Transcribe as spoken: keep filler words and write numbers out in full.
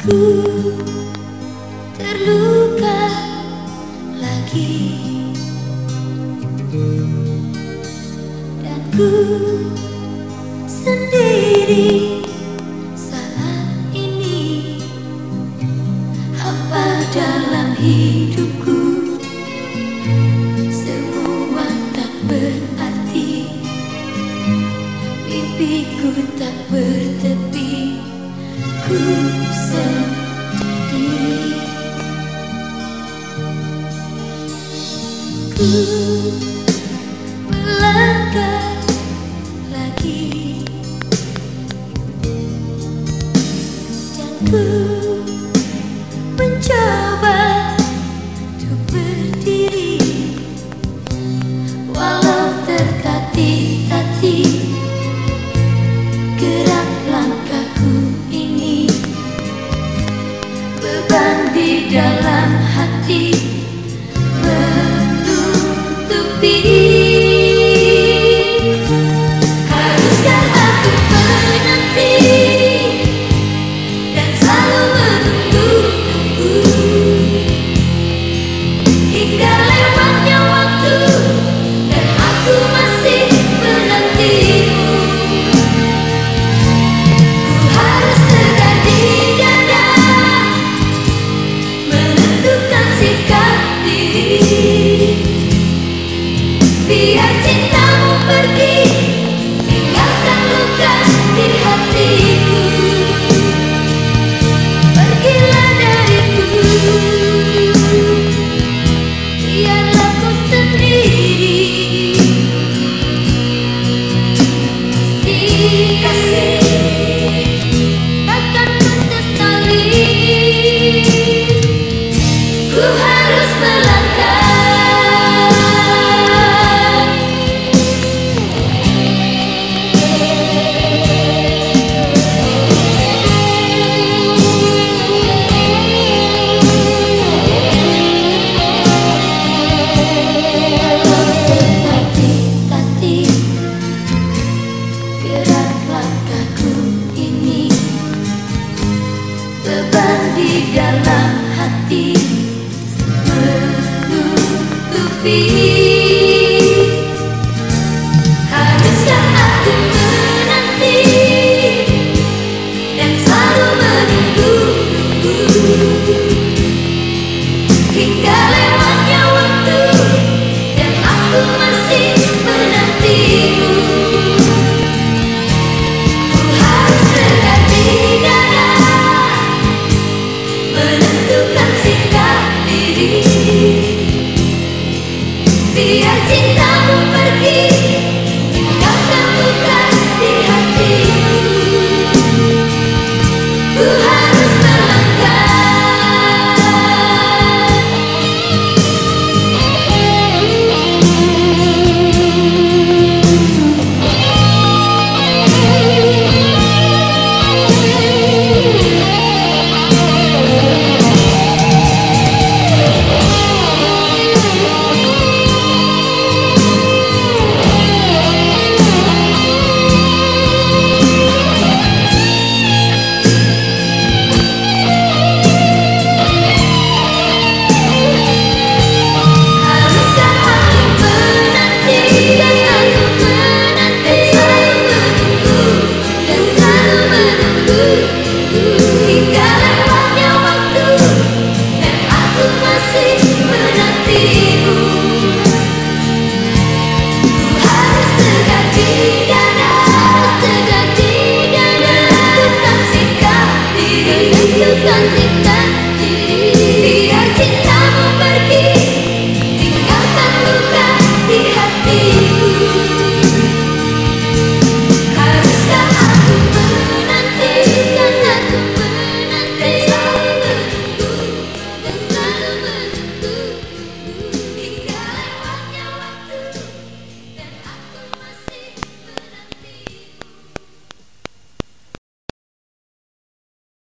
Ku terluka lagi, dan ku sendiri saat ini, hampa dalam hidupku. Semua tak berarti, mimpiku tak bertepi. Ku sendiri, ku melangkah lagi, dan ku mencoba untuk berdiri, walau tertatih-tatih gerak langkahku ini. Beban di dalam hati menutupi. Haruskah aku menanti dan selalu menunggu-tunggu hingga lewatnya waktu dan aku masih menantimu. Ku harus tegar di dada, menentukan sikap diri, biar cintamu pergi, tinggalkan luka di hatiku. Pergilah dariku, biarlah ku sendiri. Kasih, takkan ku sesali. Ku harus melangkah. Tertatih-tatih gerak langkahku ini, beban di dalam hati menutupi.